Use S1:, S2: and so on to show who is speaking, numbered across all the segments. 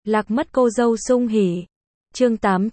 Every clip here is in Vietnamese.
S1: Lạc mất cô dâu sung hỉ. Chương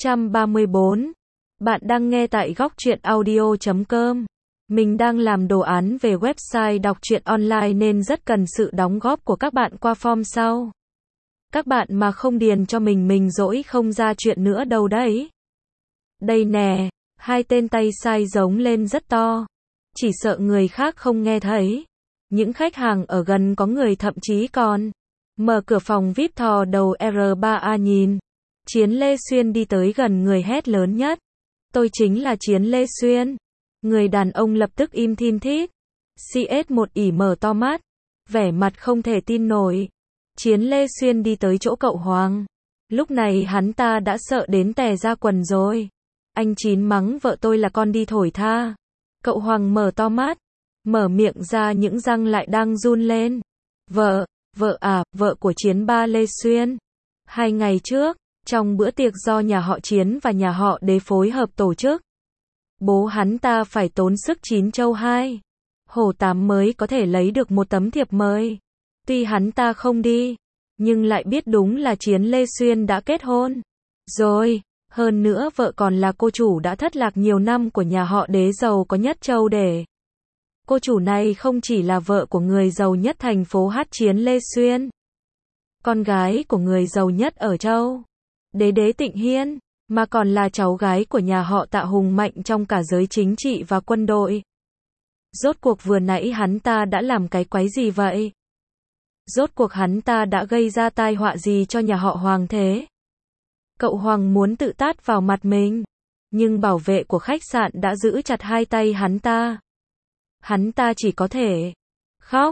S1: 834. Bạn đang nghe tại góc truyện audio.com. Mình đang làm đồ án về website đọc truyện online nên rất cần sự đóng góp của các bạn qua form sau. Các bạn mà không điền cho mình dỗi không ra chuyện nữa đâu đấy. Đây nè, hai tên tay sai giống lên rất to. Chỉ sợ người khác không nghe thấy. Những khách hàng ở gần có người thậm chí còn mở cửa phòng VIP thò đầu R3A nhìn. Chiến Lê Xuyên đi tới gần người hét lớn nhất. Tôi chính là Chiến Lê Xuyên. Người đàn ông lập tức im thin thít. CS1 ỉ mở to mắt. Vẻ mặt không thể tin nổi. Chiến Lê Xuyên đi tới chỗ cậu Hoàng. Lúc này hắn ta đã sợ đến tè ra quần rồi. Anh Chín mắng vợ tôi là con đi thổi tha. Cậu Hoàng mở to mắt. Mở miệng ra những răng lại đang run lên. Vợ à, vợ của Chiến ba Lê Xuyên. 2 ngày trước, trong bữa tiệc do nhà họ Chiến và nhà họ Đế phối hợp tổ chức, bố hắn ta phải tốn sức 9 châu 2 hổ 8 mới có thể lấy được một tấm thiệp mời. Tuy hắn ta không đi, nhưng lại biết đúng là Chiến Lê Xuyên đã kết hôn rồi. Hơn nữa vợ còn là cô chủ đã thất lạc nhiều năm của nhà họ Đế giàu có nhất châu Đế. Cô chủ này không chỉ là vợ của người giàu nhất thành phố Hát Chiến Lê Xuyên, con gái của người giàu nhất ở châu Đế Tịnh Hiên, mà còn là cháu gái của nhà họ Tạ hùng mạnh trong cả giới chính trị và quân đội. Rốt cuộc vừa nãy hắn ta đã làm cái quái gì vậy? Rốt cuộc hắn ta đã gây ra tai họa gì cho nhà họ Hoàng thế? Cậu Hoàng muốn tự tát vào mặt mình, nhưng bảo vệ của khách sạn đã giữ chặt hai tay hắn ta. Hắn ta chỉ có thể khóc.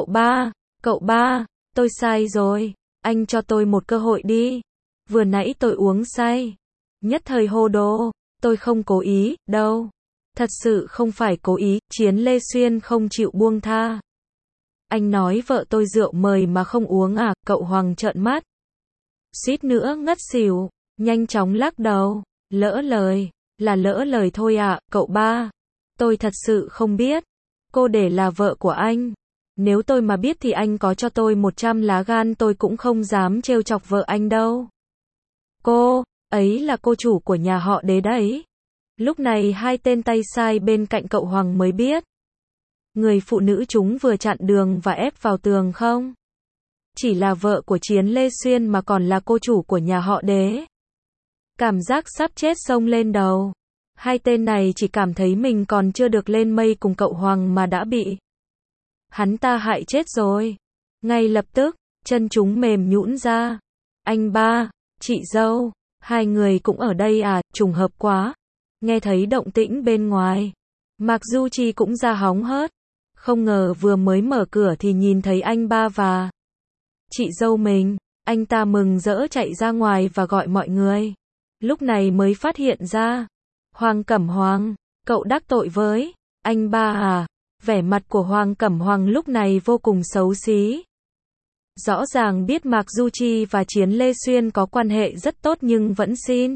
S1: Cậu ba, tôi sai rồi, anh cho tôi một cơ hội đi. Vừa nãy tôi uống say, nhất thời hồ đồ, tôi không cố ý, đâu. Thật sự không phải cố ý. Chiến Lê Xuyên không chịu buông tha. Anh nói vợ tôi rượu mời mà không uống à? Cậu Hoàng trợn mắt, suýt nữa ngất xỉu, nhanh chóng lắc đầu. Lỡ lời thôi ạ, cậu ba. Tôi thật sự không biết. Cô để là vợ của anh. Nếu tôi mà biết thì anh có cho tôi 100 lá gan tôi cũng không dám trêu chọc vợ anh đâu. Cô ấy là cô chủ của nhà họ Đế đấy. Lúc này hai tên tay sai bên cạnh cậu Hoàng mới biết. Người phụ nữ chúng vừa chặn đường và ép vào tường không chỉ là vợ của Chiến Lê Xuyên mà còn là cô chủ của nhà họ Đế. Cảm giác sắp chết xông lên đầu. Hai tên này chỉ cảm thấy mình còn chưa được lên mây cùng cậu Hoàng mà đã bị hắn ta hại chết rồi. Ngay lập tức, chân chúng mềm nhũn ra. Anh ba, chị dâu, hai người cũng ở đây à? Trùng hợp quá. Nghe thấy động tĩnh bên ngoài, Mạc Du Chi cũng ra hóng hớt. Không ngờ vừa mới mở cửa thì nhìn thấy anh ba và chị dâu mình. Anh ta mừng rỡ chạy ra ngoài và gọi mọi người. Lúc này mới phát hiện ra, Hoàng Cẩm Hoàng, cậu đắc tội với anh ba à? Vẻ mặt của Hoàng Cẩm Hoàng lúc này vô cùng xấu xí. Rõ ràng biết Mạc Du Chi và Chiến Lê Xuyên có quan hệ rất tốt nhưng vẫn xin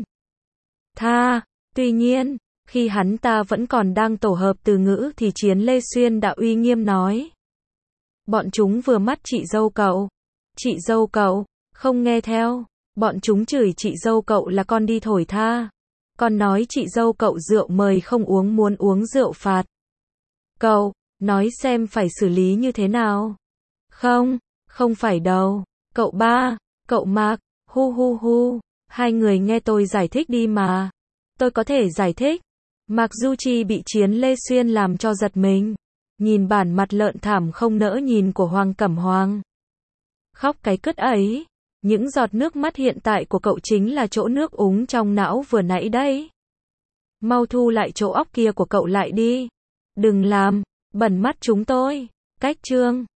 S1: tha. Tuy nhiên, khi hắn ta vẫn còn đang tổ hợp từ ngữ thì Chiến Lê Xuyên đã uy nghiêm nói. Bọn chúng vừa mắt chị dâu cậu. Chị dâu cậu không nghe theo. Bọn chúng chửi chị dâu cậu là con đi thổi tha. Còn nói chị dâu cậu rượu mời không uống, muốn uống rượu phạt. Cậu nói xem phải xử lý như thế nào? Không phải đâu. Cậu ba, cậu Mạc, hu. Hai người nghe tôi giải thích đi mà. Tôi có thể giải thích. Mạc Du Chi bị Chiến Lê Xuyên làm cho giật mình. Nhìn bản mặt lợn thảm không nỡ nhìn của Hoàng Cẩm Hoàng. Khóc cái cứt ấy. Những giọt nước mắt hiện tại của cậu chính là chỗ nước úng trong não vừa nãy đấy. Mau thu lại chỗ óc kia của cậu lại đi. Đừng làm bẩn mắt chúng tôi. Cách chương